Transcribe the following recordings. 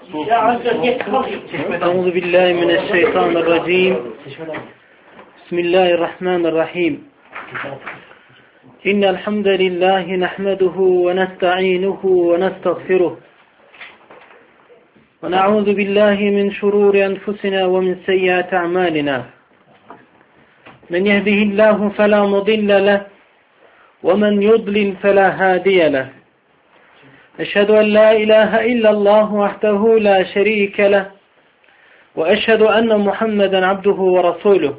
أعوذ بالله من الشيطان الرجيم بسم الله الرحمن الرحيم إن الحمد لله نحمده ونستعينه ونستغفره ونعوذ بالله من شرور أنفسنا ومن سيئات أعمالنا من يهده الله فلا مضل له ومن يضلل فلا هادي له أشهد أن لا إله إلا الله وحده لا شريك له وأشهد أن محمدا عبده ورسوله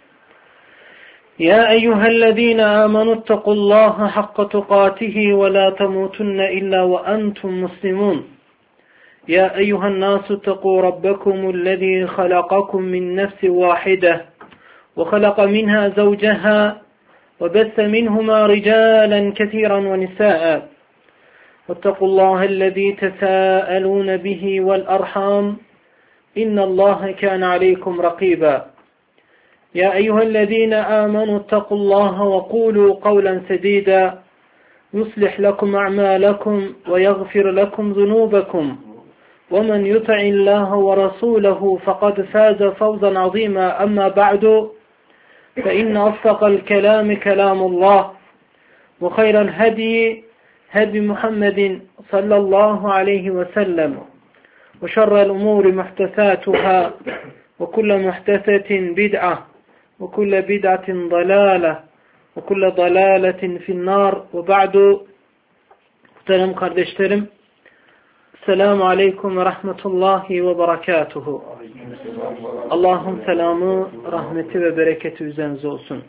يا أيها الذين آمنوا اتقوا الله حق تقاته ولا تموتن إلا وأنتم مسلمون يا أيها الناس اتقوا ربكم الذي خلقكم من نفس واحدة وخلق منها زوجها وبث منهما رجالا كثيرا ونساء واتقوا الله الذي تساءلون به والأرحام إن الله كان عليكم رقيبا يا أيها الذين آمنوا اتقوا الله وقولوا قولا سديدا يصلح لكم أعمالكم ويغفر لكم ذنوبكم ومن يطع الله ورسوله فقد فاز فوزا عظيما أما بعد فإن أصدق الكلام كلام الله وخير الهدي هدي محمد صلى الله عليه وسلم وشر الأمور محدثاتها وكل محدثة بدعة وكل بدعة ضلالة وكل ضلالة في النار وبعد muhterem kardeşlerim Selamun Aleyküm ve Rahmetullahi ve Berekatuhu. Allah'ın selamı, rahmeti ve bereketi üzerinize olsun.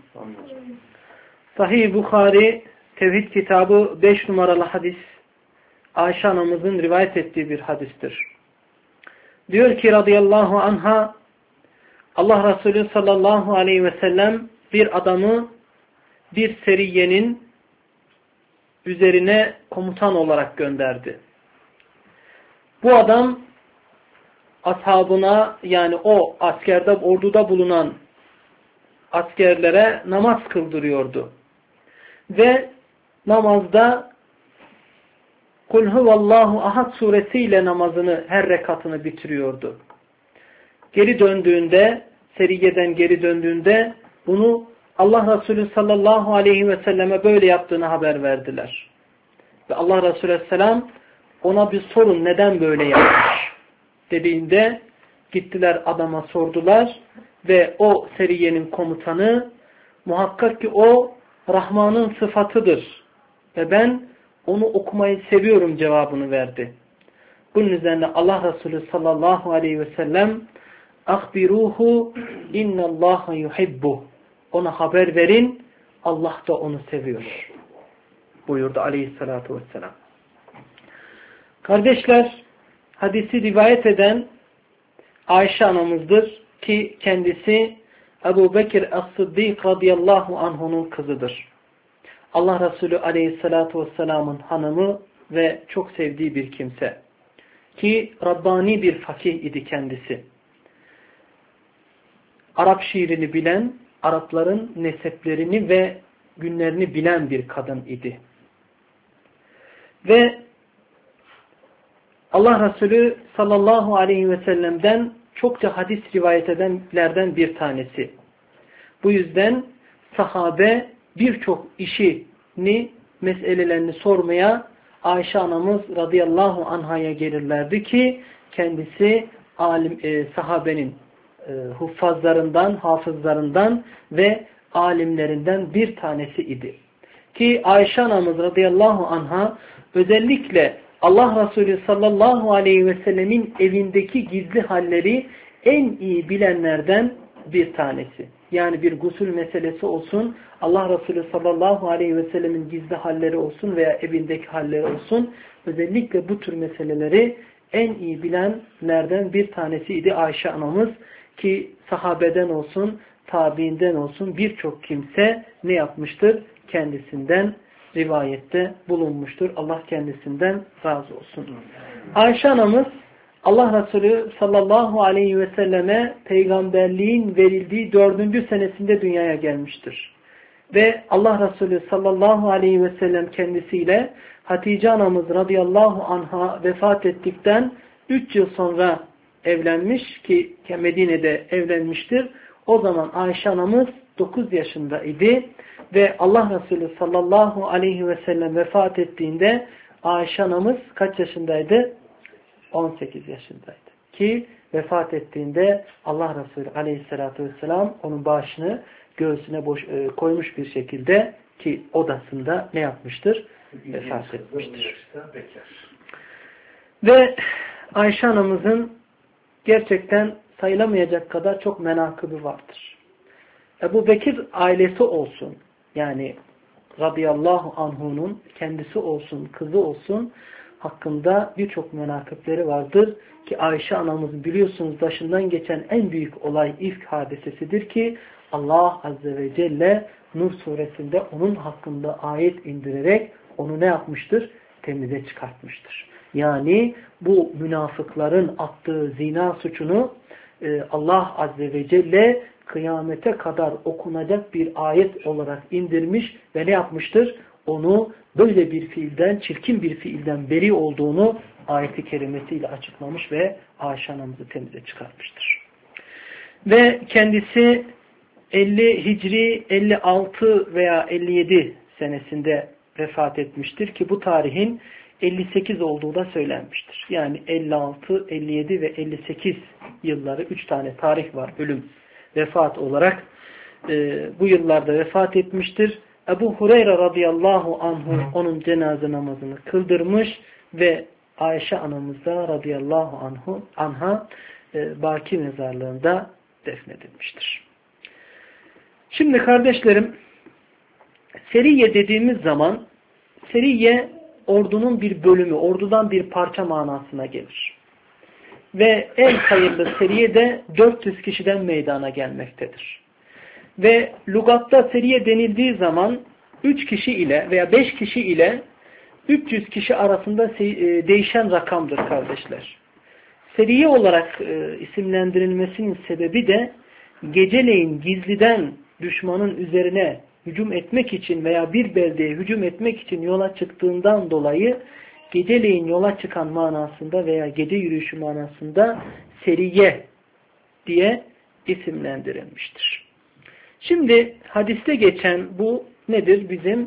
Sahih Bukhari Tevhid kitabı 5 numaralı hadis Ayşe anamızın rivayet ettiği bir hadistir. Diyor ki radıyallahu anha Allah Resulü sallallahu aleyhi ve sellem bir adamı bir seriyenin üzerine komutan olarak gönderdi. Bu adam ashabına yani o askerde orduda bulunan askerlere namaz kıldırıyordu. Ve namazda Kul huvallahu ahad suresiyle namazını her rekatını bitiriyordu. Geri döndüğünde, seriyeden geri döndüğünde bunu Allah Resulü sallallahu aleyhi ve selleme böyle yaptığını haber verdiler. Ve Allah Resulü aleyhisselam ona bir sorun neden böyle yapmış dediğinde gittiler adama sordular ve o seriyenin komutanı muhakkak ki o Rahman'ın sıfatıdır ve ben onu okumayı seviyorum cevabını verdi. Bunun üzerine Allah Resulü sallallahu aleyhi ve sellem "Ahbiruhu innallaha yuhibbu." Ona haber verin, Allah da onu seviyor buyurdu aleyhissalatu vesselam. Kardeşler, hadisi rivayet eden Ayşe anamızdır ki kendisi Ebu Bekir As-Sıddık radıyallahu anhu'nun kızıdır. Allah Resulü aleyhissalatu vesselamın hanımı ve çok sevdiği bir kimse. Ki Rabbani bir fakih idi kendisi. Arap şiirini bilen, Arapların neseplerini ve günlerini bilen bir kadın idi. Ve Allah Resulü sallallahu aleyhi ve sellem'den çokça hadis rivayet edenlerden bir tanesi. Bu yüzden sahabe birçok işini, meselelerini sormaya Ayşe anamız radıyallahu anhaya gelirlerdi ki kendisi sahabenin huffazlarından, hafızlarından ve alimlerinden bir tanesi idi. Ki Ayşe anamız radıyallahu anha özellikle Allah Resulü sallallahu aleyhi ve sellemin evindeki gizli halleri en iyi bilenlerden bir tanesi. Yani bir gusül meselesi olsun, Allah Resulü sallallahu aleyhi ve sellemin gizli halleri olsun veya evindeki halleri olsun, özellikle bu tür meseleleri en iyi bilenlerden bir tanesiydi Ayşe anamız ki sahabeden olsun, tabiinden olsun birçok kimse ne yapmıştır? Kendisinden rivayette bulunmuştur. Allah kendisinden razı olsun. Ayşe anamız Allah Resulü sallallahu aleyhi ve selleme peygamberliğin verildiği 4. senesinde dünyaya gelmiştir. Ve Allah Resulü sallallahu aleyhi ve sellem kendisiyle Hatice anamız radıyallahu anha vefat ettikten 3 yıl sonra evlenmiş ki Medine'de evlenmiştir. O zaman Ayşe anamız 9 yaşındaydı ve Allah Resulü sallallahu aleyhi ve sellem vefat ettiğinde Ayşe anamız kaç yaşındaydı? 18 yaşındaydı. Ki vefat ettiğinde Allah Resulü aleyhissalatü vesselam onun başını göğsüne koymuş bir şekilde ki odasında ne yapmıştır? Vefat etmiştir. Ve Ayşe anamızın gerçekten sayılamayacak kadar çok menakıbı vardır. Ebu Bekir ailesi olsun, yani radıyallahu anhu'nun kendisi olsun, kızı olsun hakkında birçok menakıpleri vardır ki Ayşe anamız biliyorsunuz başından geçen en büyük olay ifk hadisesidir ki Allah Azze ve Celle Nur suresinde onun hakkında ayet indirerek onu ne yapmıştır? Temize çıkartmıştır. Yani bu münafıkların attığı zina suçunu Allah Azze ve Celle kıyamete kadar okunacak bir ayet olarak indirmiş ve ne yapmıştır? Onu böyle bir fiilden, çirkin bir fiilden beri olduğunu ayeti kerimesiyle açıklamış ve Ayşe anamızı temize çıkartmıştır. Ve kendisi 50 Hicri 56 veya 57 senesinde vefat etmiştir ki bu tarihin 58 olduğu da söylenmiştir. Yani 56, 57 ve 58 yılları 3 tane tarih var ölüm, vefat olarak bu yıllarda vefat etmiştir. Ebu Hureyre radıyallahu anhu onun cenaze namazını kıldırmış ve Ayşe anamız da radıyallahu anha Baki mezarlığında defnedilmiştir. Şimdi kardeşlerim, seriye dediğimiz zaman seriye ordunun bir bölümü, ordudan bir parça manasına gelir. Ve en hayırlı seriye de 400 kişiden meydana gelmektedir. Ve lügatta seriye denildiği zaman 3 kişi ile veya 5 kişi ile 300 kişi arasında değişen rakamdır kardeşler. Seriye olarak isimlendirilmesinin sebebi de geceleyin gizliden düşmanın üzerine hücum etmek için veya bir beldeye hücum etmek için yola çıktığından dolayı geceleyin yola çıkan manasında veya gece yürüyüşü manasında seriye diye isimlendirilmiştir. Şimdi hadiste geçen bu nedir? Bizim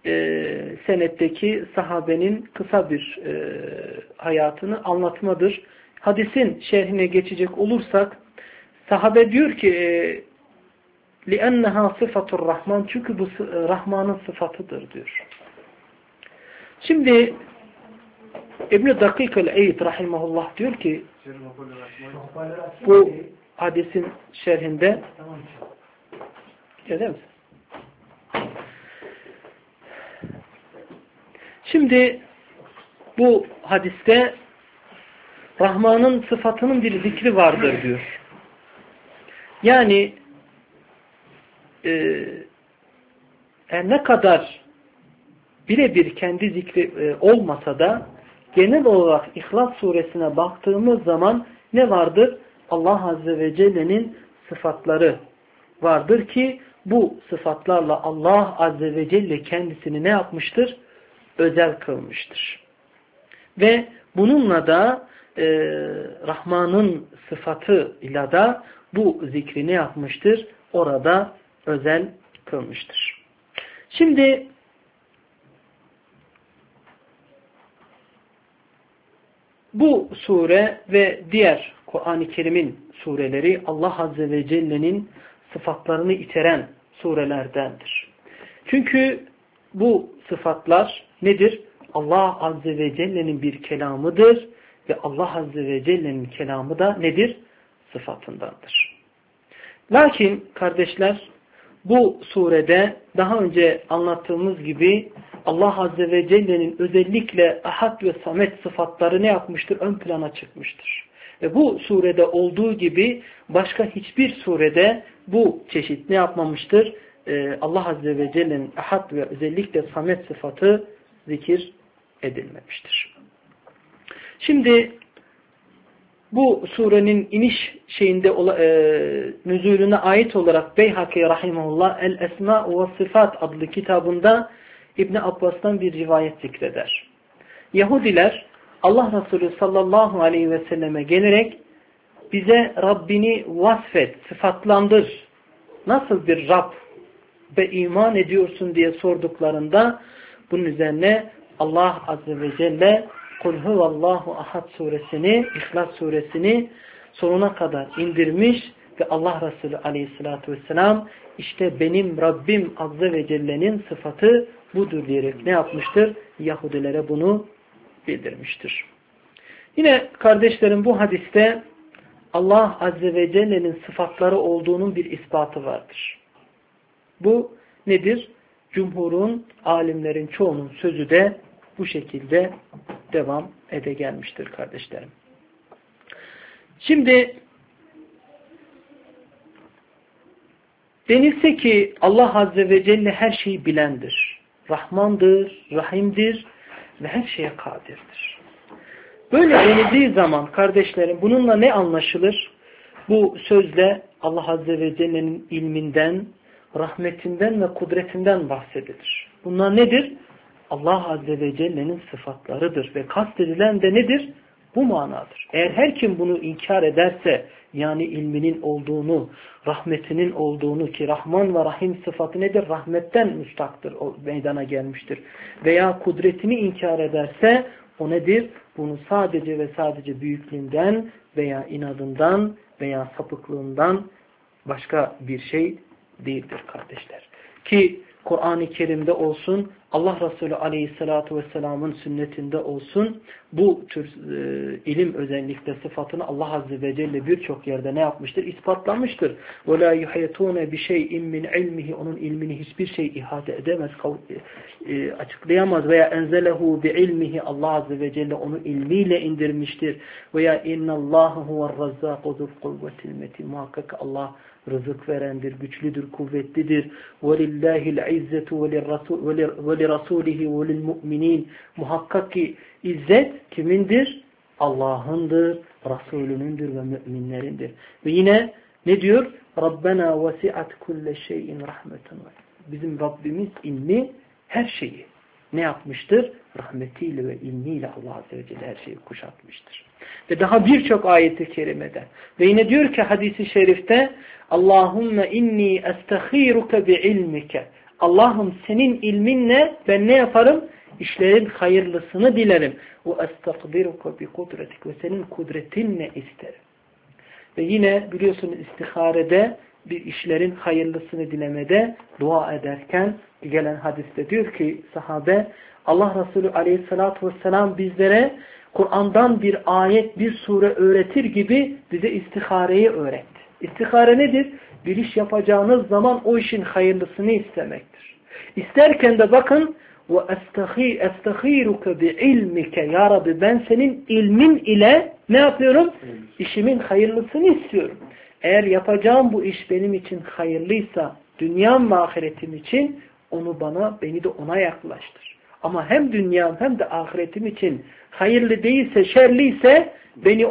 senetteki sahabenin kısa bir hayatını anlatmadır. Hadisin şerhine geçecek olursak sahabe diyor ki لِأَنَّهَا صِفَةُ الرَّحْمَنِ çünkü bu Rahman'ın sıfatıdır diyor. Şimdi İbn-i Dakik el-Eyd rahimahullah diyor ki bu hadisin şerhinde görüyor musun? Şimdi bu hadiste Rahman'ın sıfatının bir zikri vardır diyor. Yani ne kadar birebir kendi zikri olmasa da genel olarak İhlas suresine baktığımız zaman ne vardır? Allah Azze ve Celle'nin sıfatları vardır ki bu sıfatlarla Allah Azze ve Celle kendisini ne yapmıştır? Özel kılmıştır. Ve bununla da Rahman'ın sıfatıyla da bu zikri ne yapmıştır? Orada özel kılmıştır. Şimdi bu sure ve diğer Kur'an-ı Kerim'in sureleri Allah Azze ve Celle'nin sıfatlarını içeren surelerdendir. Çünkü bu sıfatlar nedir? Allah Azze ve Celle'nin bir kelamıdır ve Allah Azze ve Celle'nin kelamı da nedir? Sıfatındandır. Lakin kardeşler bu surede daha önce anlattığımız gibi Allah Azze ve Celle'nin özellikle Ahad ve Samet sıfatları ne yapmıştır? Ön plana çıkmıştır. Ve bu surede olduğu gibi başka hiçbir surede bu çeşit ne yapmamıştır? Allah Azze ve Celle'nin Ahad ve özellikle Samet sıfatı zikir edilmemiştir. Şimdi bu surenin iniş şeyinde nüzulüne ait olarak Beyhaki rahimahullah El-Esma ve Sıfat adlı kitabında İbn Abbas'tan bir rivayet zikreder. Yahudiler Allah Resulü sallallahu aleyhi ve selleme gelerek bize Rabbini vasfet, sıfatlandır. Nasıl bir Rab ve iman ediyorsun diye sorduklarında bunun üzerine Allah Azze ve Celle Kul huvallahu ahad suresini, İhlas suresini sonuna kadar indirmiş ve Allah Resulü aleyhissalatü vesselam işte benim Rabbim Azze ve Celle'nin sıfatı budur diyerek ne yapmıştır? Yahudilere bunu bildirmiştir. Yine kardeşlerim bu hadiste Allah Azze ve Celle'nin sıfatları olduğunun bir ispatı vardır. Bu nedir? Cumhurun, alimlerin çoğunun sözü de bu şekilde devam ede gelmiştir kardeşlerim. Şimdi denilse ki Allah Azze ve Celle her şeyi bilendir. Rahmandır, Rahim'dir ve her şeye kadirdir. Böyle denildiği zaman kardeşlerim bununla ne anlaşılır? Bu sözle Allah Azze ve Celle'nin ilminden, rahmetinden ve kudretinden bahsedilir. Bunlar nedir? Allah Azze ve Celle'nin sıfatlarıdır ve kastedilen de nedir? Bu manadır. Eğer her kim bunu inkar ederse, yani ilminin olduğunu, rahmetinin olduğunu ki Rahman ve Rahim sıfatı nedir? Rahmetten müstaktır, o meydana gelmiştir. Veya kudretini inkar ederse o nedir? Bunu sadece ve sadece büyüklüğünden veya inadından veya sapıklığından başka bir şey değildir kardeşler. Ki Kur'an-ı Kerim'de olsun, Allah Resulü Aleyhisselatü Vesselam'ın sünnetinde olsun, bu tür ilim özellikle sıfatını Allah Azze ve Celle birçok yerde ne yapmıştır? İspatlamıştır. وَلَا يُحَيَتُونَ بِشَيْءٍ مِّنْ عِلْمِهِ Onun ilmini hiçbir şey ihate edemez, açıklayamaz. Veya enzelehu bi'ilmihi Allah Azze ve Celle onu ilmiyle indirmiştir. Veya innallâhu huve'r-razzâku zul-kuvvetil metin. Muhakkak Allah rızık verendir, güçlüdür, kuvvetlidir. وَلِلَّهِ الْعِزَّةُ وَلِرَسُولِهِ وَلِلْمُؤْمِنِينَ Muhakkak ki izzet kimindir? Allah'ındır, Resulünündür ve müminlerindir. Ve yine ne diyor? رَبَّنَا وَسِعَتْ كُلَّ شَيْءٍ رَحْمَةً Bizim Rabbimiz ilmi her şeyi ne yapmıştır? Rahmetiyle ve ilmiyle Allah Azze ve Celle her şeyi kuşatmıştır. Ve daha birçok ayeti kerimede. Ve yine diyor ki hadisi şerifte Allahümme inni estaghiruke bi ilmike. Allah'ım senin ilminle ben ne yaparım? İşlerin hayırlısını dilerim. Ve estagdiruke bi kudretik. Ve senin kudretinle isterim. Ve yine biliyorsunuz istiharede bir işlerin hayırlısını dilemede dua ederken gelen hadiste diyor ki sahabe Allah Resulü Aleyhisselatü Vesselam bizlere Kur'an'dan bir ayet, bir sure öğretir gibi bize istihareyi öğretti. İstihare nedir? Bir iş yapacağınız zaman o işin hayırlısını istemektir. İsterken de bakın وَاَسْتَخِيرُكَ بِعِلْمِكَ Ya Rabbi ben senin ilmin ile ne yapıyorum? İşimin hayırlısını istiyorum. Eğer yapacağım bu iş benim için hayırlıysa dünyam ve ahiretim için onu beni de ona yaklaştır. Ama hem dünyam hem de ahiretim için hayırlı değilse, şerliyse beni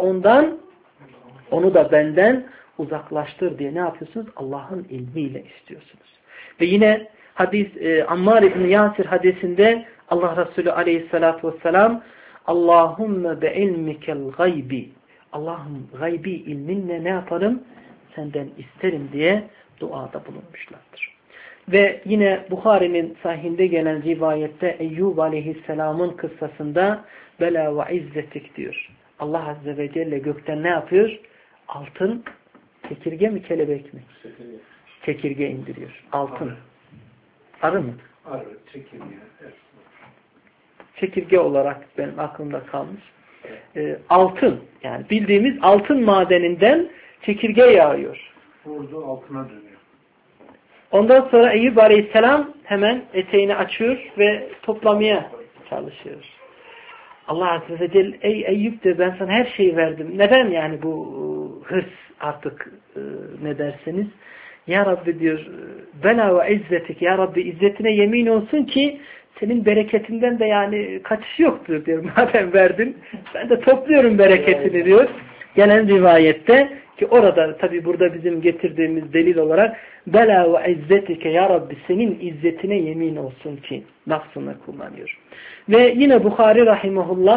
onu da benden uzaklaştır diye ne yapıyorsunuz? Allah'ın ilmiyle istiyorsunuz. Ve yine Ammar İbni Yasir hadisinde Allah Resulü Aleyhisselatü Vesselam Allahümme be ilmikel gaybi Allah'ım gaybi ilminle ne yaparım? Senden isterim diye duada bulunmuşlardır. Ve yine Bukhari'nin sahihinde gelen rivayette Eyyub Aleyhisselam'ın kıssasında bela ve izzetik diyor. Allah Azze ve Celle gökten ne yapıyor? Altın, çekirge mi kelebek mi? Çekirge indiriyor. Altın. Arı mı? Arı, çekirge. Evet. Çekirge olarak benim aklımda kalmış. Altın, yani bildiğimiz altın madeninden çekirge yağıyor. Vurdu altına dönüyor. Ondan sonra Eyyub Aleyhisselam hemen eteğini açıyor ve toplamaya çalışıyor. Allah Azze ve Celle ey Eyyub de ben sana her şeyi verdim. Neden yani bu hırs artık ne derseniz? Ya Rabbi diyor bela ve izzetik ya Rabbi izzetine yemin olsun ki senin bereketinden de yani kaçış yoktur diyor. Madem verdin ben de topluyorum bereketini diyor. Gelen rivayette ki orada tabi burada bizim getirdiğimiz delil olarak bela ve izzetike ya Rabbi senin izzetine yemin olsun ki lafzını kullanıyor. Ve yine Bukhari rahimahullah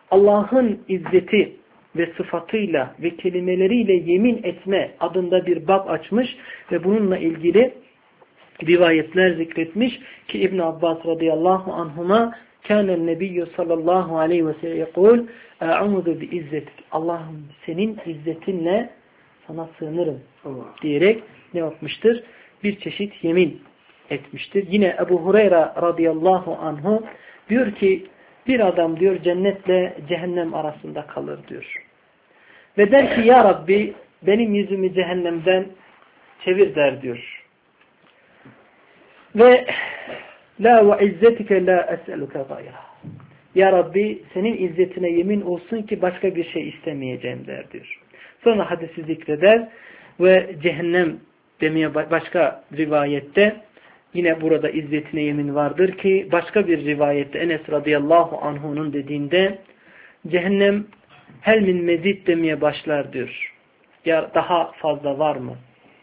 Allah'ın izzeti ve sıfatıyla ve kelimeleriyle yemin etme adında bir bab açmış ve bununla ilgili rivayetler zikretmiş ki İbn Abbas radıyallahu anhuma kânen nebiyyü sallallahu aleyhi ve sellem yekul e'ûzu bi izzetik. Allah'ım senin izzetinle sana sığınırım diyerek ne yapmıştır? Bir çeşit yemin etmiştir. Yine Ebu Hureyre radıyallahu anhu diyor ki bir adam diyor cennetle cehennem arasında kalır diyor. Ve der ki ya Rabbi benim yüzümü cehennemden çevir der diyor. Ve la ve izzetike la es'eluke gayra. Ya Rabbi senin izzetine yemin olsun ki başka bir şey istemeyeceğim der diyor. Sonra hadisi zikreder ve cehennem demeye başka rivayette yine burada izzetine yemin vardır ki başka bir rivayette Enes radıyallahu anhu'nun dediğinde cehennem hel min mezid demeye başlar diyor. Ya daha fazla var mı?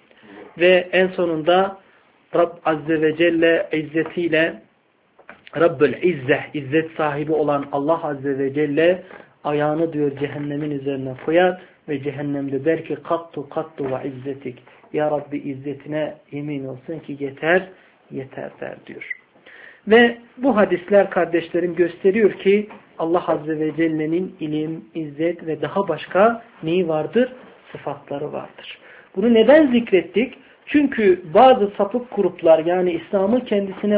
Ve en sonunda Rab Azze ve Celle izzetiyle Rabbül İzzeh, izzet sahibi olan Allah Azze ve Celle ayağını diyor cehennemin üzerine koyar ve cehennemde der ki kattu kattu ve izzetik. Ya Rabbi izzetine yemin olsun ki yeter, yeter der diyor. Ve bu hadisler kardeşlerim gösteriyor ki Allah Azze ve Celle'nin ilim, izzet ve daha başka neyi vardır? Sıfatları vardır. Bunu neden zikrettik? Çünkü bazı sapık gruplar yani İslam'ı kendisine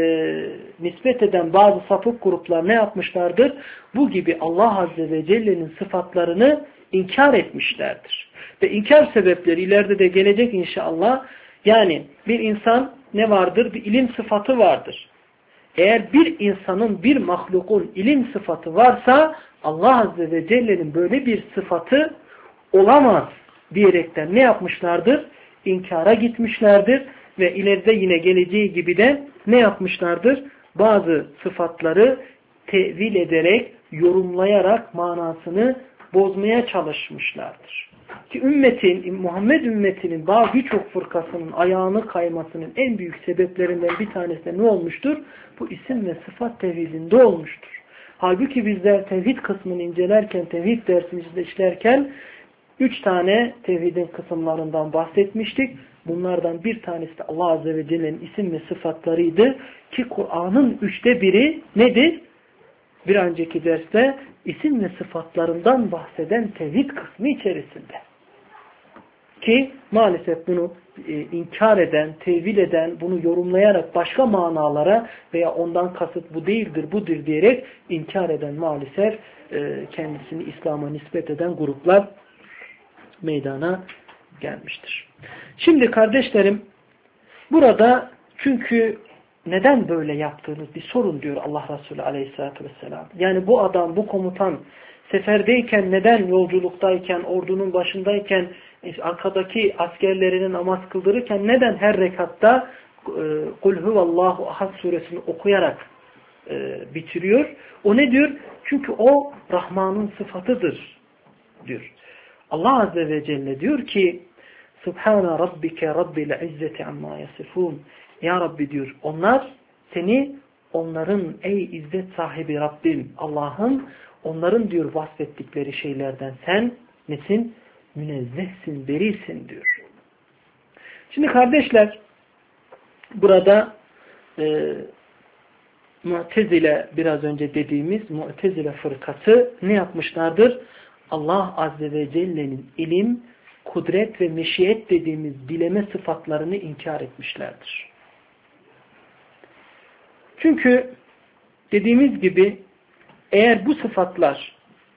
nispet eden bazı sapık gruplar ne yapmışlardır? Bu gibi Allah Azze ve Celle'nin sıfatlarını inkar etmişlerdir. Ve inkar sebepleri ileride de gelecek inşallah. Yani bir insan ne vardır? Bir ilim sıfatı vardır. Eğer bir insanın, bir mahlukun ilim sıfatı varsa Allah Azze ve Celle'nin böyle bir sıfatı olamaz diyerekten ne yapmışlardır? İnkara gitmişlerdir ve ileride yine geleceği gibi de ne yapmışlardır? Bazı sıfatları tevil ederek, yorumlayarak manasını bozmaya çalışmışlardır. Ki Muhammed ümmetinin birçok fırkasının ayağını kaymasının en büyük sebeplerinden bir tanesi de ne olmuştur? Bu isim ve sıfat tevhidinde olmuştur. Halbuki bizler tevhid kısmını incelerken, tevhid dersini işlerken 3 tane tevhidin kısımlarından bahsetmiştik. Bunlardan bir tanesi de Allah Azze ve Celle'nin isim ve sıfatlarıydı. Ki Kur'an'ın 1/3 nedir? Bir önceki derste isim ve sıfatlarından bahseden tevhid kısmı içerisinde. Ki maalesef bunu inkar eden, tevil eden, bunu yorumlayarak başka manalara veya ondan kasıt bu değildir, budur diyerek inkar eden maalesef kendisini İslam'a nispet eden gruplar meydana gelmiştir. Şimdi kardeşlerim burada çünkü neden böyle yaptığınız bir sorun diyor Allah Resulü Aleyhisselatü Vesselam. Yani bu adam, bu komutan seferdeyken neden yolculuktayken, ordunun başındayken arkadaki askerlerine namaz kıldırırken neden her rekatta Kul huvallahu ahad suresini okuyarak bitiriyor? O ne diyor? Çünkü o Rahman'ın sıfatıdır diyor. Allah Azze ve Celle diyor ki Subhane Rabbike Rabbil İzzeti amma yasifun. Ya Rabbi diyor onlar seni onların ey izzet sahibi Rabbim Allah'ın onların diyor vasfettikleri şeylerden sen nesin? Münezzehsin, berisin diyor. Şimdi kardeşler burada Mu'tezile biraz önce dediğimiz Mu'tezile fırkası ne yapmışlardır? Allah Azze ve Celle'nin ilim, kudret ve meşiyet dediğimiz bileme sıfatlarını inkar etmişlerdir. Çünkü dediğimiz gibi eğer bu sıfatlar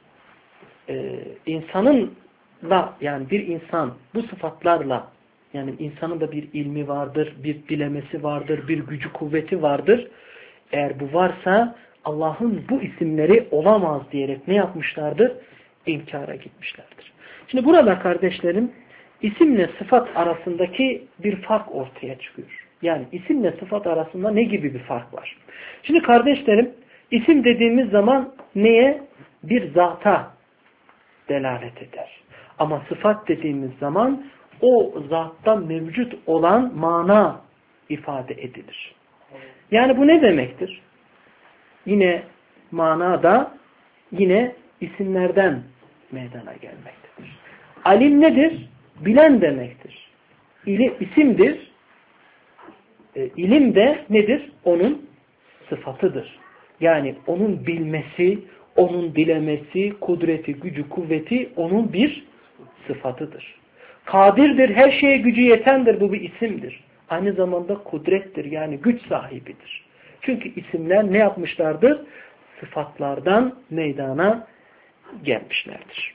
insanınla yani bir insan bu sıfatlarla yani insanın da bir ilmi vardır, bir dilemesi vardır, bir gücü kuvveti vardır. Eğer bu varsa Allah'ın bu isimleri olamaz diyerek ne yapmışlardır? İnkara gitmişlerdir. Şimdi burada kardeşlerim isimle sıfat arasındaki bir fark ortaya çıkıyor. Yani isimle sıfat arasında ne gibi bir fark var? Şimdi kardeşlerim isim dediğimiz zaman neye? Bir zata delalet eder. Ama sıfat dediğimiz zaman o zatta mevcut olan mana ifade edilir. Yani bu ne demektir? Yine manada yine isimlerden meydana gelmektedir. Alim nedir? Bilen demektir. İsimdir. İlim de nedir? Onun sıfatıdır. Yani onun bilmesi, onun dilemesi, kudreti, gücü, kuvveti onun bir sıfatıdır. Kadirdir, her şeye gücü yetendir. Bu bir isimdir. Aynı zamanda kudrettir. Yani güç sahibidir. Çünkü isimler ne yapmışlardır? Sıfatlardan meydana gelmişlerdir.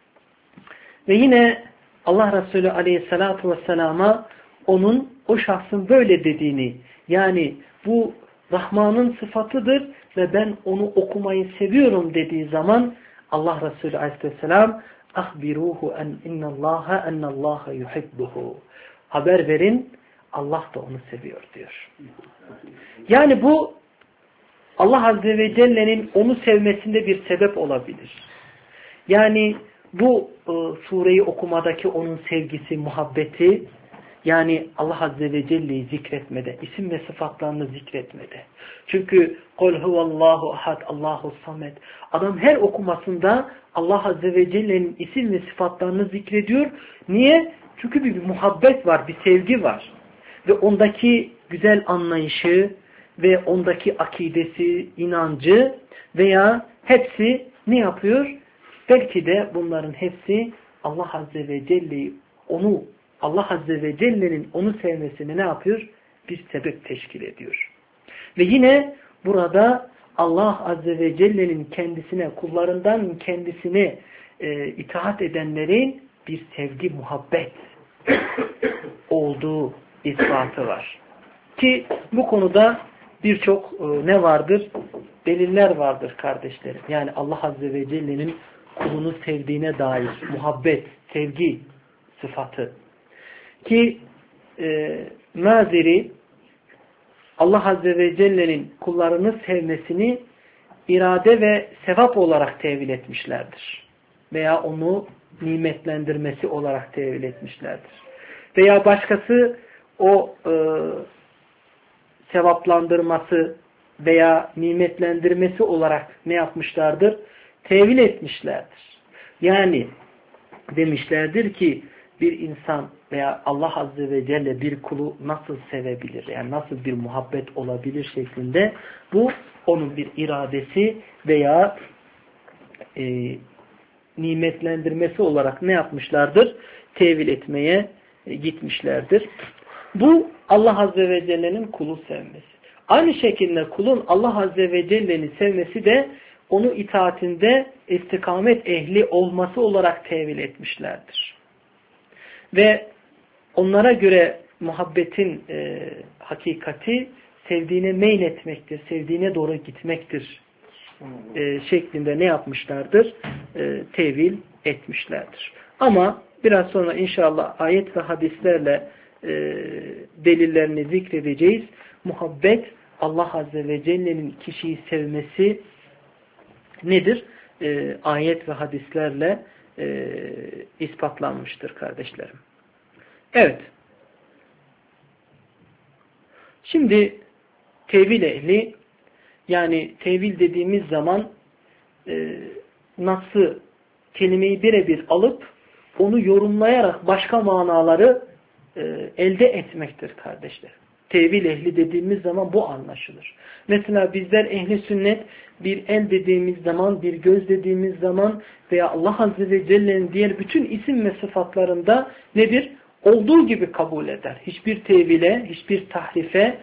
Ve yine Allah Resulü Aleyhisselatü Vesselam'a o şahsın böyle dediğini, yani bu Rahman'ın sıfatıdır ve ben onu okumayı seviyorum dediği zaman Allah Resulü Aleyhisselam ahbiruhu ennallaha yuhibbuhu. Haber verin, Allah da onu seviyor diyor. Yani bu Allah Azze ve Celle'nin onu sevmesinde bir sebep olabilir. Yani bu sureyi okumadaki onun sevgisi, muhabbeti, yani Allah Azze ve Celle'yi zikretmede, isim ve sıfatlarını zikretmede. Çünkü قُلْ هُوَ اللّٰهُ اَحَدْ اللّٰهُ الصَّمَدْ. Adam her okumasında Allah Azze ve Celle'nin isim ve sıfatlarını zikrediyor. Niye? Çünkü bir muhabbet var, bir sevgi var. Ve ondaki güzel anlayışı ve ondaki akidesi, inancı veya hepsi ne yapıyor? Belki de bunların hepsi Allah Azze ve Celle'yi Allah Azze ve Celle'nin onu sevmesini ne yapıyor? Bir sebep teşkil ediyor. Ve yine burada Allah Azze ve Celle'nin kullarından kendisine itaat edenlerin bir sevgi, muhabbet olduğu ispatı var. Ki bu konuda birçok ne vardır? Deliller vardır kardeşlerim. Yani Allah Azze ve Celle'nin kulunu sevdiğine dair muhabbet, sevgi sıfatı. Ki Maziri Allah Azze ve Celle'nin kullarını sevmesini irade ve sevap olarak tevil etmişlerdir. Veya onu nimetlendirmesi olarak tevil etmişlerdir. Veya başkası o sevaplandırması veya nimetlendirmesi olarak ne yapmışlardır? Tevil etmişlerdir. Yani demişlerdir ki bir insan veya Allah Azze ve Celle bir kulu nasıl sevebilir? Yani nasıl bir muhabbet olabilir şeklinde bu onun bir iradesi veya nimetlendirmesi olarak ne yapmışlardır? Tevil etmeye gitmişlerdir. Bu Allah Azze ve Celle'nin kulu sevmesi. Aynı şekilde kulun Allah Azze ve Celle'ni sevmesi de onu itaatinde istikamet ehli olması olarak tevil etmişlerdir. Ve onlara göre muhabbetin hakikati sevdiğine meyletmektir, sevdiğine doğru gitmektir şeklinde ne yapmışlardır? Tevil etmişlerdir. Ama biraz sonra inşallah ayet ve hadislerle delillerini zikredeceğiz. Muhabbet, Allah Azze ve Celle'nin kişiyi sevmesi nedir? Ayet ve hadislerle ispatlanmıştır kardeşlerim. Evet. Şimdi tevil ehli, yani tevil dediğimiz zaman nasıl kelimeyi birebir alıp onu yorumlayarak başka manaları elde etmektir kardeşlerim. Tevil ehli dediğimiz zaman bu anlaşılır. Mesela bizler ehli sünnet bir el dediğimiz zaman, bir göz dediğimiz zaman veya Allah Azze ve Celle'nin diğer bütün isim ve sıfatlarında nedir? Olduğu gibi kabul eder. Hiçbir tevile, hiçbir tahrife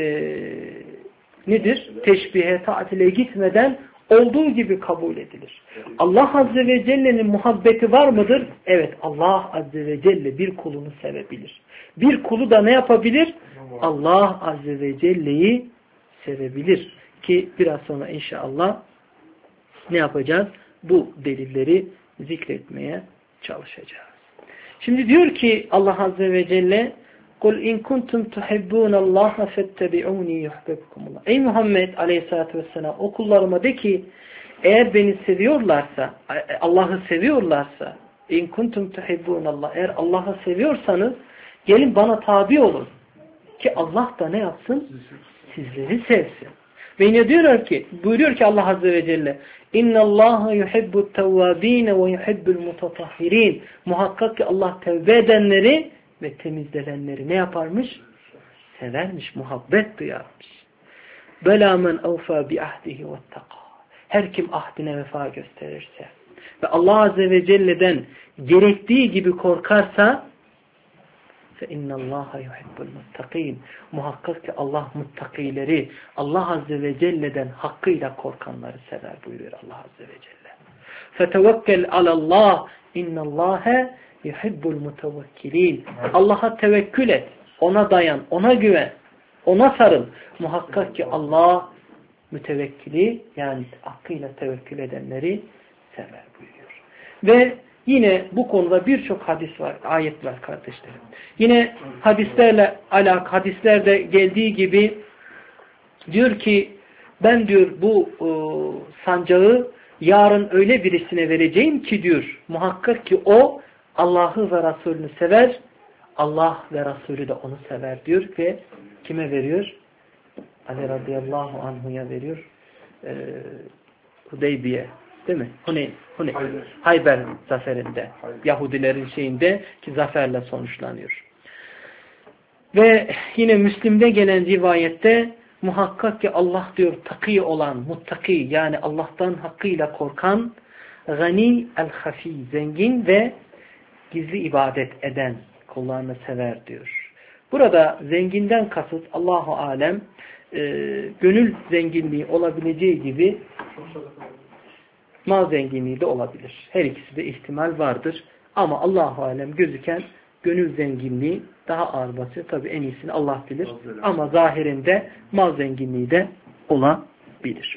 nedir? Teşbihe, ta'tile gitmeden olduğu gibi kabul edilir. Allah Azze ve Celle'nin muhabbeti var mıdır? Evet, Allah Azze ve Celle bir kulunu sevebilir. Bir kulu da ne yapabilir? Allah Azze ve Celle'yi sevebilir. Ki biraz sonra inşallah ne yapacağız? Bu delilleri zikretmeye çalışacağız. Şimdi diyor ki Allah Azze ve Celle قُلْ اِنْ كُنْتُمْ تُحِبُّونَ اللّٰهَ فَاتَّبِعُونِي يُحْبَبْكُمُ اللّٰهِ Ey Muhammed Aleyhisselatü Vesselam, o kullarıma de ki eğer beni seviyorlarsa, Allah'ı seviyorlarsa, اِنْ كُنْتُمْ تُحِبُّونَ اللّٰهِ eğer Allah'ı seviyorsanız gelin bana tabi olun. Ki Allah da ne yapsın? Sizleri sevsin. Ve yine buyuruyor ki Allah Azze ve Celle اِنَّ اللّٰهَ يُحِبُّ التَّوَّاب۪ينَ وَيُحِبُّ الْمُتَطَهِّر۪ينَ Muhakkak ki Allah tevbe edenleri ve temizlenenleri ne yaparmış? Severmiş, muhabbet duyarmış. بَلَا مَنْ اَوْفَى بِعَهْدِهِ وَاتَّقَى Her kim ahdine vefa gösterirse ve Allah Azze ve Celle'den gerektiği gibi korkarsa فَاِنَّ اللّٰهَ يُحِبُّ الْمُتَّقِينَ Muhakkak ki Allah muttakileri, Allah Azze ve Celle'den hakkıyla korkanları sever buyuruyor Allah Azze ve Celle. فَتَوَكَّلْ عَلَى اللّٰهِ اِنَّ اللّٰهَ يُحِبُّ الْمُتَوَكِّلِينَ Allah'a tevekkül et, ona dayan, ona güven, ona sarıl. Muhakkak ki Allah mütevekkili yani hakkıyla tevekkül edenleri sever buyuruyor. Ve yine bu konuda birçok hadis var, ayet var kardeşlerim. Yine hadislerde geldiği gibi diyor ki ben diyor bu sancağı yarın öyle birisine vereceğim ki diyor muhakkak ki o Allah'ı ve Resulünü sever, Allah ve Resulü de onu sever diyor ve kime veriyor? Ali radıyallahu anhu'ya veriyor. Hudeybiye değil mi? Hayber zaferinde. Yahudilerin şeyinde ki zaferle sonuçlanıyor. Ve yine Müslim'de gelen rivayette muhakkak ki Allah diyor takî olan, muttaki yani Allah'tan hakkıyla korkan gani el-hafi zengin ve gizli ibadet eden kullarını sever diyor. Burada zenginden kasıt Allahu alem gönül zenginliği olabileceği gibi mal zenginliği de olabilir. Her ikisi de ihtimal vardır. Ama Allahu alem gözüken gönül zenginliği daha ağır basıyor. Tabi en iyisini Allah bilir. Ama zahirinde mal zenginliği de olabilir.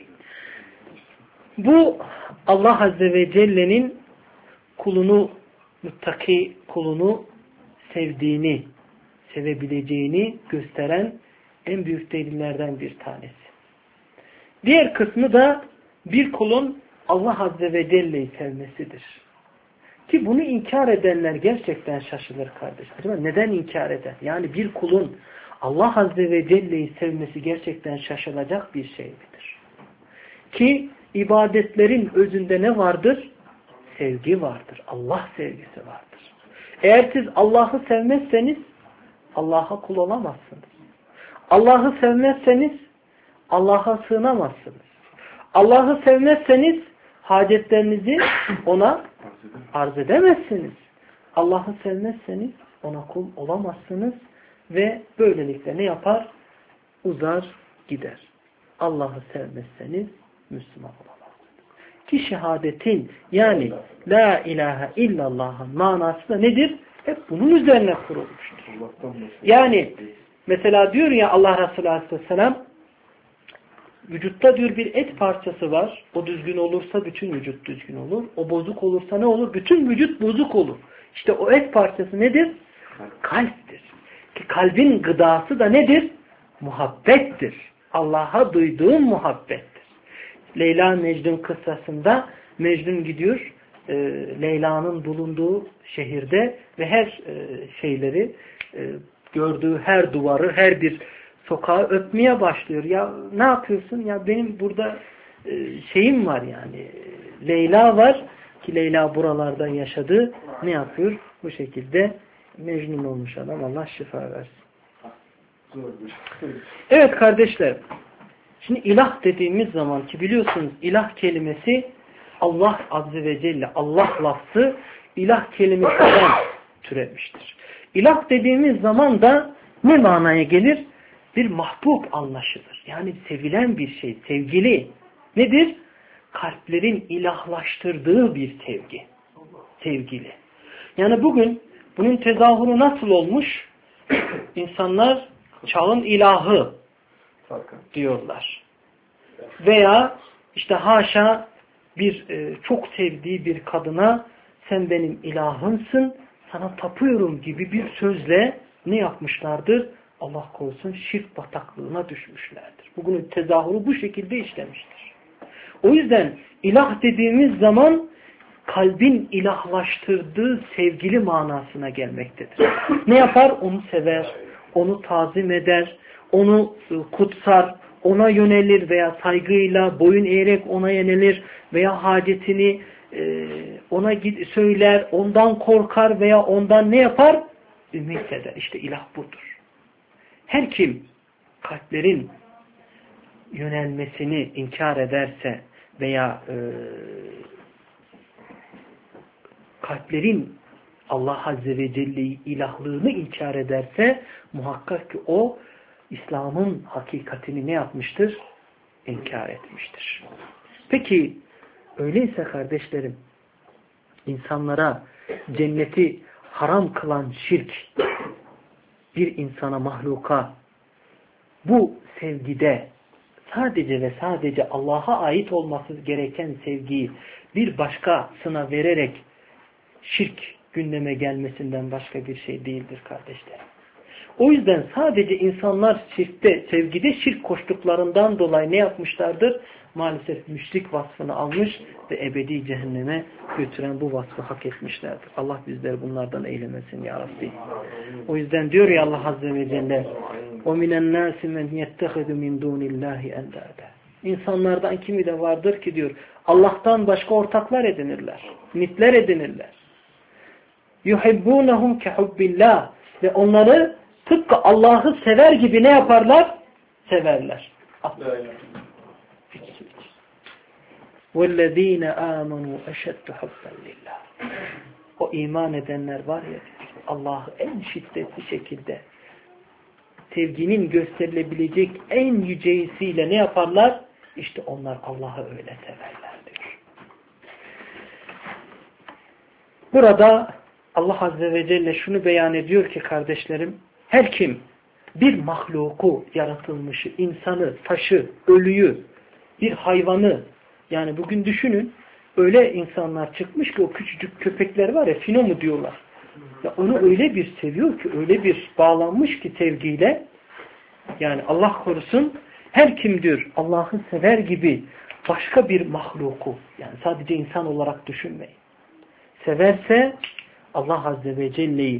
Bu Allah Azze ve Celle'nin kulunu, muttaki kulunu sevdiğini, sevebileceğini gösteren en büyük delillerden bir tanesi. Diğer kısmı da bir kulun Allah Azze ve Celle'yi sevmesidir. Ki bunu inkar edenler gerçekten şaşılır kardeşlerim. Neden inkar eder? Yani bir kulun Allah Azze ve Celle'yi sevmesi gerçekten şaşılacak bir şey midir? Ki ibadetlerin özünde ne vardır? Sevgi vardır. Allah sevgisi vardır. Eğer siz Allah'ı sevmezseniz Allah'a kul olamazsınız. Allah'ı sevmezseniz Allah'a sığınamazsınız. Allah'ı sevmezseniz hacetlerinizi ona arz edemezsiniz. Allah'ı sevmezseniz ona kul olamazsınız ve böylelikle ne yapar? Uzar gider. Allah'ı sevmezseniz Müslüman olamazsınız. Ki şehadetin yani la ilahe illallah'ın manası da nedir? Hep bunun üzerine kurulmuştur. Yani mesela diyor ya Allah Resulü Aleyhisselam vücutta diyor bir et parçası var. O düzgün olursa bütün vücut düzgün olur. O bozuk olursa ne olur? Bütün vücut bozuk olur. İşte o et parçası nedir? Kalptir. Ki kalbin gıdası da nedir? Muhabbettir. Allah'a duyduğun muhabbettir. Leyla Mecnun kıssasında Mecnun gidiyor Leyla'nın bulunduğu şehirde ve her şeyleri gördüğü her duvarı, her bir sokağı öpmeye başlıyor. Ya ne yapıyorsun? Ya benim burada şeyim var yani. Leyla var ki Leyla buralarda yaşadı. Ne yapıyor? Bu şekilde Mecnun olmuş adam. Allah şifa versin. Evet kardeşler. Şimdi ilah dediğimiz zaman ki biliyorsunuz ilah kelimesi Allah Azze ve Celle, Allah lafzı ilah kelimesinden türemiştir. İlah dediğimiz zaman da ne manaya gelir? Bir mahbub anlaşılır. Yani sevilen bir şey, sevgili. Nedir? Kalplerin ilahlaştırdığı bir sevgi. Sevgili. Yani bugün bunun tezahürü nasıl olmuş? İnsanlar çağın ilahı diyorlar. Veya işte haşa bir çok sevdiği bir kadına sen benim ilahımsın, sana tapıyorum gibi bir sözle ne yapmışlardır? Allah korusun şirk bataklığına düşmüşlerdir. Bugünün tezahürü bu şekilde işlemiştir. O yüzden ilah dediğimiz zaman kalbin ilahlaştırdığı sevgili manasına gelmektedir. Ne yapar? Onu sever, onu tazim eder, onu kutsar, ona yönelir veya saygıyla boyun eğerek ona yönelir veya hacetini ona söyler, ondan korkar veya ondan ne yapar? Ümit eder. İşte ilah budur. Her kim kalplerin yönelmesini inkar ederse veya kalplerin Allah Azze ve Celle'yi ilahlığını inkar ederse muhakkak ki o İslam'ın hakikatini ne yapmıştır? İnkar etmiştir. Peki öyleyse kardeşlerim insanlara cenneti haram kılan şirk bir insana, mahluka bu sevgide sadece ve sadece Allah'a ait olması gereken sevgiyi bir başkasına vererek şirk gündeme gelmesinden başka bir şey değildir kardeşlerim. O yüzden sadece insanlar sevgide şirk koştuklarından dolayı ne yapmışlardır? Maalesef müşrik vasfını almış ve ebedi cehenneme götüren bu vasfı hak etmişlerdir. Allah bizleri bunlardan eylemesin ya Rabbi. O yüzden diyor ya Allah Azze ve Celle وَمِنَ النَّاسِ مَنْ يَتَّخِذُ مِنْ دُونِ اللّٰهِ اَنْدَادًا İnsanlardan kimi de vardır ki diyor Allah'tan başka ortaklar edinirler. Nitler edinirler. يُحِبُّونَهُمْ كَحُبِّ اللّٰهِ Ve onları tıpkı Allah'ı sever gibi ne yaparlar? Severler. وَالَّذ۪ينَ آمَنُوا اَشَدُّ حُبًّا لِلّٰهِ O iman edenler var ya Allah'ı en şiddetli şekilde sevginin gösterilebilecek en yüceysiyle ne yaparlar? İşte onlar Allah'ı öyle severler diyor. Burada Allah Azze ve Celle şunu beyan ediyor ki kardeşlerim, her kim bir mahluku, yaratılmışı, insanı, taşı, ölüyü, bir hayvanı, yani bugün düşünün, öyle insanlar çıkmış ki o küçücük köpekler var ya, fino mu diyorlar. Ya onu öyle bir seviyor ki, öyle bir bağlanmış ki sevgiyle, yani Allah korusun, her kim diyor Allah'ı sever gibi başka bir mahluku, yani sadece insan olarak düşünmeyin. Severse Allah Azze ve Celle'yi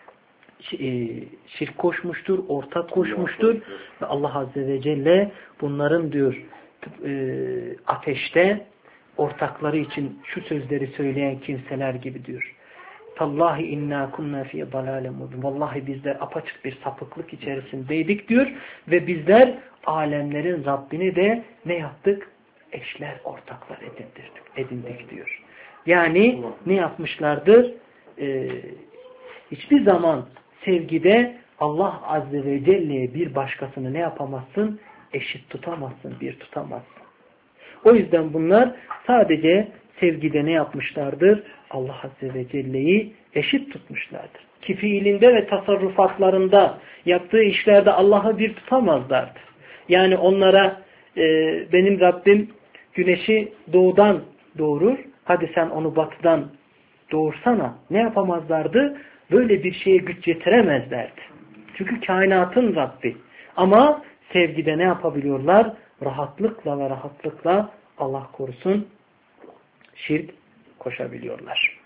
şirk koşmuştur, ortak koşmuştur ve Allah Azze ve Celle bunların diyor ateşte ortakları için şu sözleri söyleyen kimseler gibi diyor. Tallahi inna kunna fi dalalin mubin. Vallahi bizler apaçık bir sapıklık içerisindeydik diyor ve bizler alemlerin Rabbini de ne yaptık? Eşler, ortaklar edindik diyor. Yani ne yapmışlardır? Hiçbir zaman sevgide Allah Azze ve Celle'ye bir başkasını ne yapamazsın? Eşit tutamazsın, bir tutamazsın. O yüzden bunlar sadece sevgide ne yapmışlardır? Allah Azze ve Celle'yi eşit tutmuşlardır. Ki fiilinde ve tasarrufatlarında yaptığı işlerde Allah'ı bir tutamazlardı. Yani onlara benim Rabbim güneşi doğudan doğurur. Hadi sen onu batıdan doğursana. Ne yapamazlardı? Böyle bir şeye güç yetiremezlerdi. Çünkü kainatın Rabbi. Ama sevgide ne yapabiliyorlar? Rahatlıkla Allah korusun şirk koşabiliyorlar.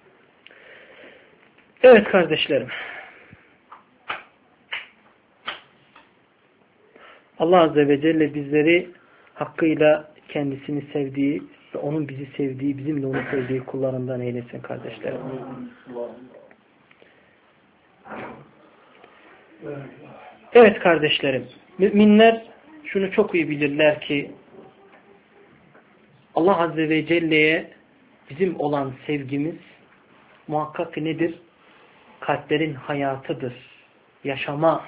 Evet kardeşlerim. Allah Azze ve Celle bizleri hakkıyla kendisini sevdiği ve onun bizi sevdiği, bizim de onu sevdiği kullarından eylesin kardeşlerim. Evet kardeşlerim. Müminler şunu çok iyi bilirler ki Allah Azze ve Celle'ye bizim olan sevgimiz muhakkak nedir? Kalplerin hayatıdır. Yaşamanın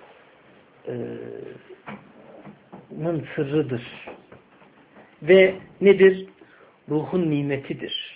sırrıdır. Ve nedir? Ruhun nimetidir.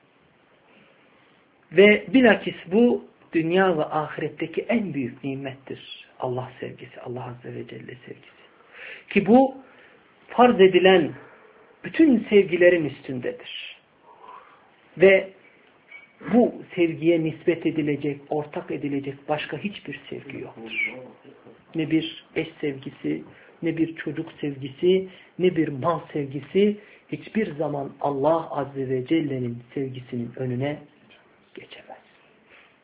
Ve bilakis bu dünya ve ahiretteki en büyük nimettir. Allah sevgisi, Allah Azze ve Celle sevgisi. Ki bu farz edilen bütün sevgilerin üstündedir. Ve bu sevgiye nispet edilecek, ortak edilecek başka hiçbir sevgi yoktur. Ne bir eş sevgisi, ne bir çocuk sevgisi, ne bir mal sevgisi hiçbir zaman Allah Azze ve Celle'nin sevgisinin önüne geçemez.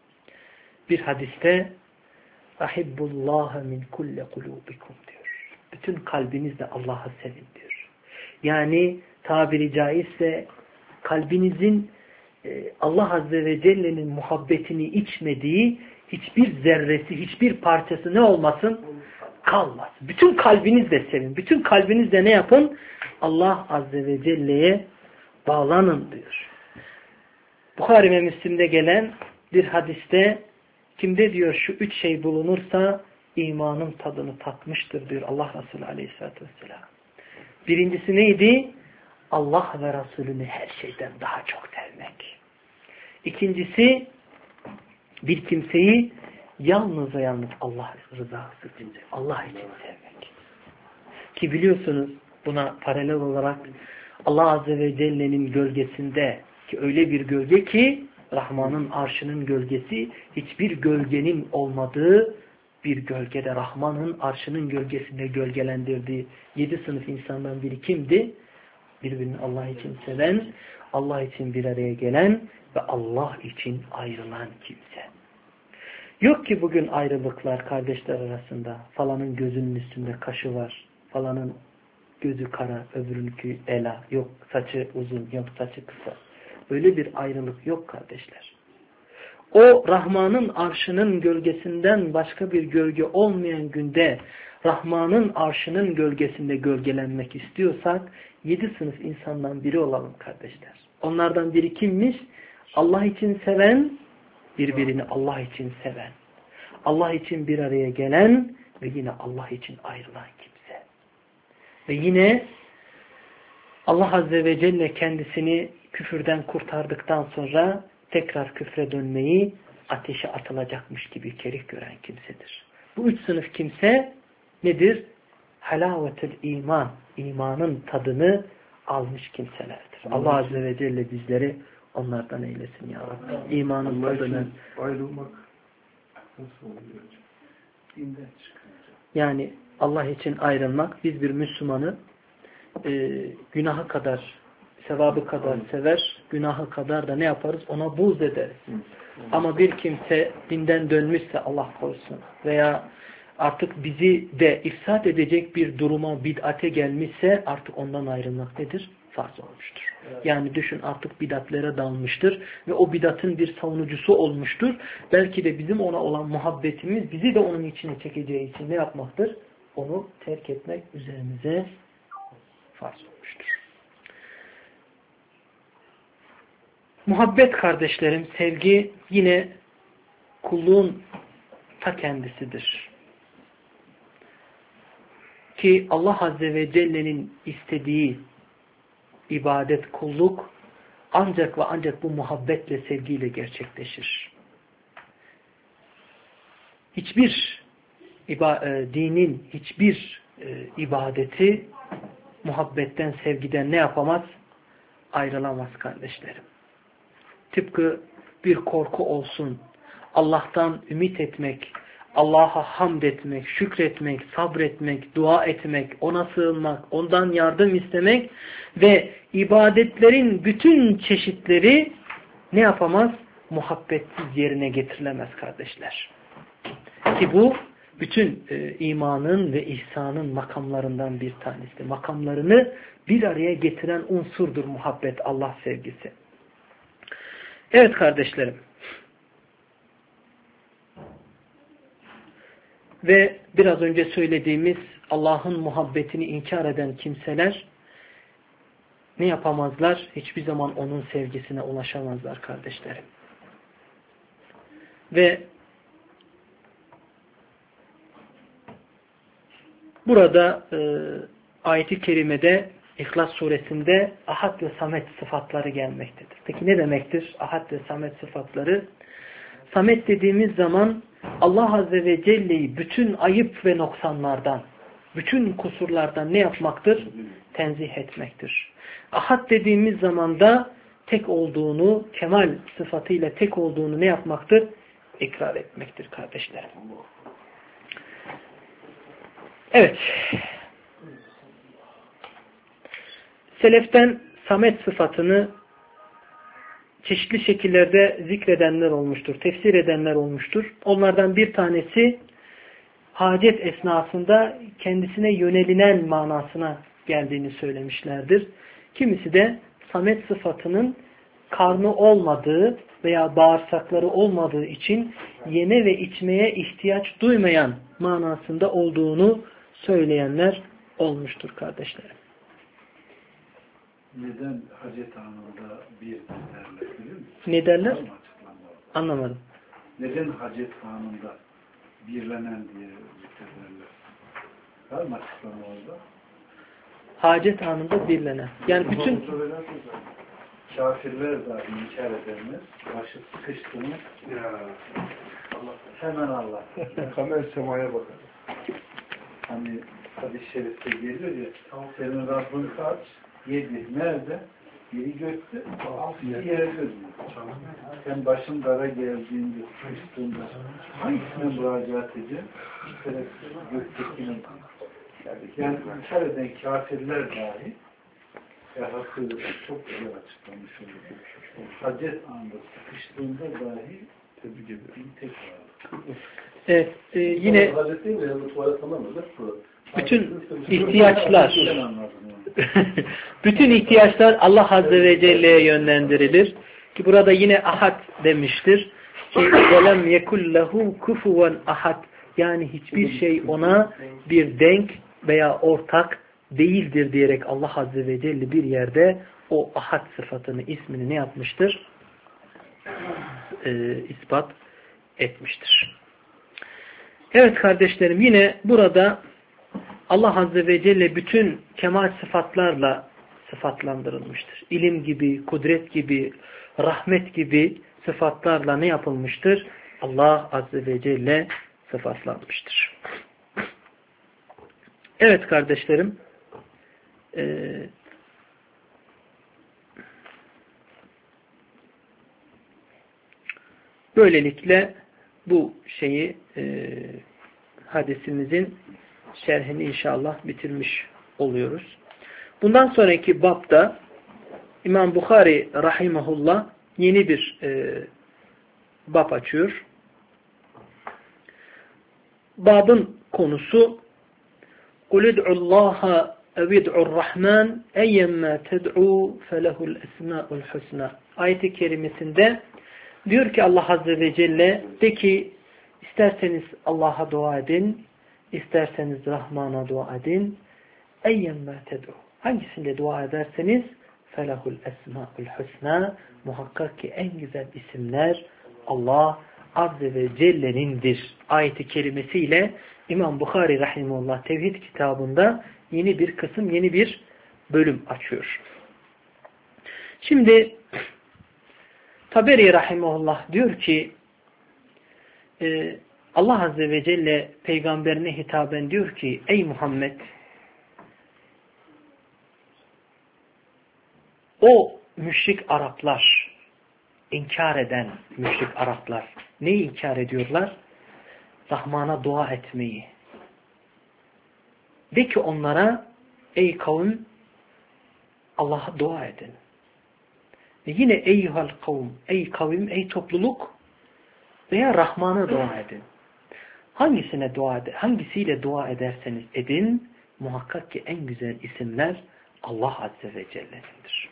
Bir hadiste ahibbullaha min kulle kulubikum diyor. bütün kalbinizle Allah'ı sevin diyor. Yani tabiri caizse kalbinizin Allah Azze ve Celle'nin muhabbetini içmediği hiçbir zerresi, hiçbir parçası ne olmasın? Kalmasın. Bütün kalbinizle sevin. Bütün kalbinizle ne yapın? Allah Azze ve Celle'ye bağlanın diyor. Buhari ve Müslim'de gelen bir hadiste kimde diyor şu üç şey bulunursa imanın tadını tatmıştır diyor Allah Resulü Aleyhisselatü Vesselam. Birincisi neydi? Allah ve Resulünü her şeyden daha çok sevmek. İkincisi bir kimseyi yalnız Allah rızası için, Allah için sevmek. Ki biliyorsunuz buna paralel olarak Allah Azze ve Celle'nin gölgesinde ki öyle bir gölge ki Rahman'ın arşının gölgesi hiçbir gölgenin olmadığı bir gölgede Rahman'ın arşının gölgesinde gölgelendirdiği 7 sınıf insandan biri kimdi? Birbirini Allah için seven, Allah için bir araya gelen ve Allah için ayrılan kimse. Yok ki bugün ayrılıklar kardeşler arasında. Falanın gözünün üstünde kaşı var. Falanın gözü kara, öbürünkü ela. Yok saçı uzun, yok saçı kısa. Öyle bir ayrılık yok kardeşler. O Rahman'ın arşının gölgesinden başka bir gölge olmayan günde Rahman'ın arşının gölgesinde gölgelenmek istiyorsak 7 sınıf insandan biri olalım kardeşler. Onlardan biri kimmiş? Allah için seven, birbirini Allah için seven. Allah için bir araya gelen ve yine Allah için ayrılan kimse. Ve yine Allah Azze ve Celle kendisini küfürden kurtardıktan sonra tekrar küfre dönmeyi ateşe atılacakmış gibi kerih gören kimsedir. Bu üç sınıf kimse nedir? Halavetül iman, imanın tadını almış kimselerdir. Allah Azze ve Celle bizleri onlardan eylesin ya Rabbi. İmanın tadını. Ayrılmak nasıl oluyor? Dinden çıkınca. Yani Allah için ayrılmak, biz bir Müslümanı günahı kadar, sevabı kadar sever, günahı kadar da ne yaparız? Ona buğz ederiz. Ama bir kimse dinden dönmüşse Allah korusun veya artık bizi de ifsad edecek bir duruma, bid'ate gelmişse artık ondan ayrılmak nedir? Farz olmuştur. Yani düşün artık bid'atlere dalmıştır ve o bid'atın bir savunucusu olmuştur. Belki de bizim ona olan muhabbetimiz bizi de onun içine çekeceği için ne yapmaktır? Onu terk etmek üzerimize farz olmuştur. Muhabbet kardeşlerim, sevgi yine kulluğun ta kendisidir. Ki Allah Azze ve Celle'nin istediği ibadet, kulluk ancak ve ancak bu muhabbetle, sevgiyle gerçekleşir. Hiçbir dinin hiçbir ibadeti muhabbetten, sevgiden ne yapamaz? Ayrılamaz kardeşlerim. Tıpkı bir korku olsun, Allah'tan ümit etmek, Allah'a hamd etmek, şükretmek, sabretmek, dua etmek, ona sığınmak, ondan yardım istemek ve ibadetlerin bütün çeşitleri ne yapamaz? Muhabbetsiz yerine getirilemez kardeşler. Ki bu bütün imanın ve ihsanın makamlarından bir tanesi. Makamlarını bir araya getiren unsurdur muhabbet, Allah sevgisi. Evet kardeşlerim. Ve biraz önce söylediğimiz Allah'ın muhabbetini inkar eden kimseler ne yapamazlar? Hiçbir zaman onun sevgisine ulaşamazlar kardeşlerim. Ve burada ayet-i kerimede İhlas suresinde Ahad ve Samet sıfatları gelmektedir. Peki ne demektir Ahad ve Samet sıfatları? Samet dediğimiz zaman Allah Azze ve Celle'yi bütün ayıp ve noksanlardan, bütün kusurlardan ne yapmaktır? Tenzih etmektir. Ahad dediğimiz zaman da tek olduğunu, kemal sıfatıyla tek olduğunu ne yapmaktır? İkrar etmektir kardeşlerim. Evet. Seleften Samet sıfatını çeşitli şekillerde zikredenler olmuştur, tefsir edenler olmuştur. Onlardan bir tanesi hacet esnasında kendisine yönelinen manasına geldiğini söylemişlerdir. Kimisi de samet sıfatının karnı olmadığı veya bağırsakları olmadığı için yeme ve içmeye ihtiyaç duymayan manasında olduğunu söyleyenler olmuştur kardeşlerim. Neden hacet anında bir derler biliyor musun? Ne derler? Anlamadım. Neden hacet anında birlenen diye zikrederler? Var mı açıklama orada? Hacet anında birlenen. Yani bütün kafirler dahi inkar edilmez. Başı sıkıştığını Allah, hemen Allah. Kamer semaya bakar. Hani hadis-i şerifte geliyor ya, senin Rabbin kaç? 7. Nerede? Biri gökte, 6 yerde diyor. Sen başın dara geldiğinde, sıkıştığında hangisine müracaat edeceksin? Göktekinin. Yani inkar eden kafirler dahi hakkında çok güzel açıklamış oluyor. Hacet anında sıkıştığında dahi tebrik ediyorum. Tekrar. Evet, yine bütün ihtiyaçlar bütün ihtiyaçlar Allah Azze ve Celle'ye yönlendirilir. Ki burada yine ahad demiştir. Ki وَلَمْ يَكُلْ لَهُ كُفُوًا ahad. Yani hiçbir şey ona bir denk veya ortak değildir diyerek Allah Azze ve Celle bir yerde o ahad sıfatını, ismini ne yapmıştır? İspat etmiştir. Evet kardeşlerim, yine burada Allah Azze ve Celle bütün kemal sıfatlarla sıfatlandırılmıştır. İlim gibi, kudret gibi, rahmet gibi sıfatlarla ne yapılmıştır? Allah Azze ve Celle sıfatlanmıştır. Evet kardeşlerim, böylelikle bu şeyi hadisimizin şerhini inşallah bitirmiş oluyoruz. Bundan sonraki babda İmam Bukhari rahimahullah yeni bir bab açıyor. Babın konusu قُلِ ادْعُ اللّٰهَ اَوِدْعُ الرَّحْمَانِ اَيَّمَّا تَدْعُوا فَلَهُ الْاَسْمَاءُ الْحُسْنَى ayet-i kerimesinde diyor ki Allah Azze ve Celle, de ki isterseniz Allah'a dua edin, isterseniz Rahman'a dua edin. اَيَّمَّا تَدْعُوا hangisinde dua ederseniz فَلَهُ الْاَسْمَاءُ الْحُسْنَى muhakkak ki en güzel isimler Allah Azze ve Celle'nindir. Ayet-i kerimesiyle İmam Bukhari rahimehullah Tevhid kitabında yeni bir kısım, yeni bir bölüm açıyor. Şimdi Taberi rahimehullah diyor ki Allah Azze ve Celle peygamberine hitaben diyor ki ey Muhammed, o müşrik Araplar, inkar eden müşrik Araplar neyi inkar ediyorlar? Rahman'a dua etmeyi. De ki onlara ey kavim Allah'a dua edin. Ve yine eyyuhal kavm, ey kavim, ey topluluk veya Rahman'a dua edin. Hangisine dua eder? Hangisiyle dua ederseniz edin, muhakkak ki en güzel isimler Allah Azze ve Celle'nindir.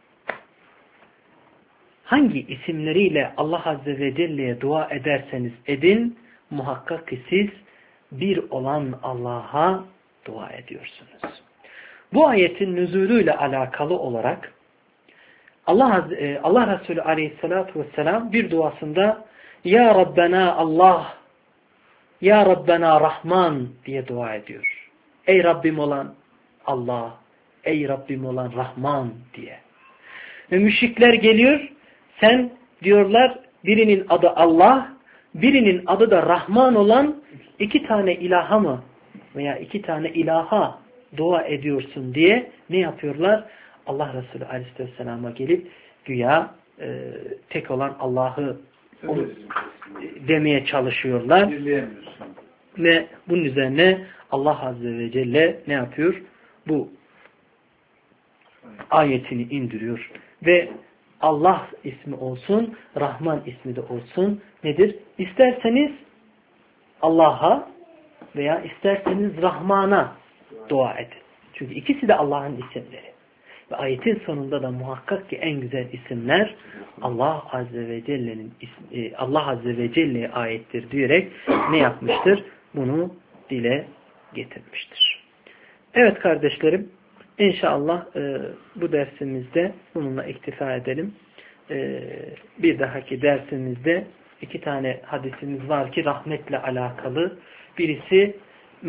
Hangi isimleriyle Allah Azze ve Celle'ye dua ederseniz edin, muhakkak ki siz bir olan Allah'a dua ediyorsunuz. Bu ayetin nüzulüyle alakalı olarak Allah Resulü Aleyhisselatü Vesselam bir duasında Ya Rabbena Allah, Ya Rabbena Rahman diye dua ediyor. Ey Rabbim olan Allah, ey Rabbim olan Rahman diye. Ve müşrikler geliyor, sen diyorlar birinin adı Allah, birinin adı da Rahman olan iki tane ilaha mı veya iki tane ilaha dua ediyorsun diye ne yapıyorlar? Allah Resulü Aleyhisselam'a gelip güya tek olan Allah'ı demeye çalışıyorlar. Ve bunun üzerine Allah Azze ve Celle ne yapıyor? Bu ayetini indiriyor. Ve Allah ismi olsun, Rahman ismi de olsun. Nedir? İsterseniz Allah'a, veya isterseniz Rahman'a dua edin. Çünkü ikisi de Allah'ın isimleri. Ve ayetin sonunda da muhakkak ki en güzel isimler Allah Azze ve Celle'nin Allah Azze ve Celle'ye aittir diyerek ne yapmıştır? Bunu dile getirmiştir. Evet kardeşlerim, İnşallah bu dersimizde bununla iktifa edelim. Bir dahaki dersimizde 2 tane hadisimiz var ki rahmetle alakalı. Birisi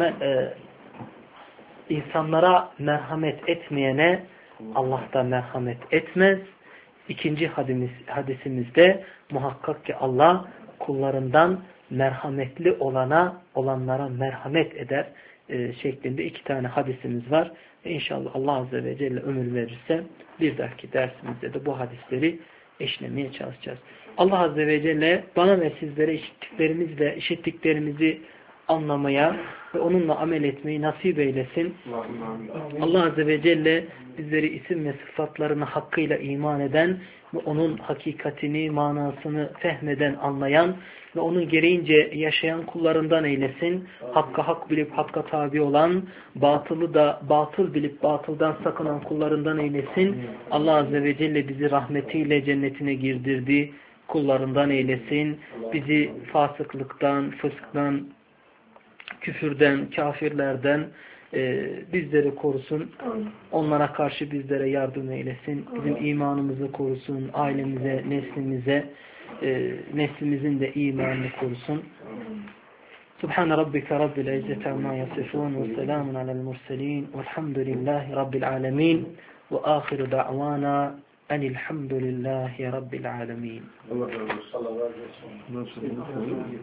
insanlara merhamet etmeyene Allah da merhamet etmez. İkinci hadisimizde muhakkak ki Allah kullarından merhametli olanlara merhamet eder şeklinde 2 tane hadisimiz var. İnşallah Allah Azze ve Celle ömür verirse bir dahaki dersimizde de bu hadisleri eşlemeye çalışacağız. Allah Azze ve Celle bana ve sizlere işittiklerimizi anlamaya ve onunla amel etmeyi nasip eylesin. Allah Azze ve Celle bizleri isim ve sıfatlarına hakkıyla iman eden ve onun hakikatini, manasını fehmeden, anlayan ve onun gereğince yaşayan kullarından eylesin. Hakka hak bilip hakka tabi olan, batılı da batıl bilip batıldan sakınan kullarından eylesin. Allah Azze ve Celle bizi rahmetiyle cennetine girdirdi. Kullarından eylesin. Bizi fasıklıktan, fısktan, küfürden, kafirlerden bizleri korusun. Onlara karşı bizlere yardım eylesin. Bizim imanımızı korusun. Ailemize, neslimize, neslimizin de imanını korusun. Subhan rabbika rabbil izzati amma yasifun ve selamun alel murselin velhamdülillahi rabbil alamin ve ahiru da'vana enilhamdülillahi rabbil alamin.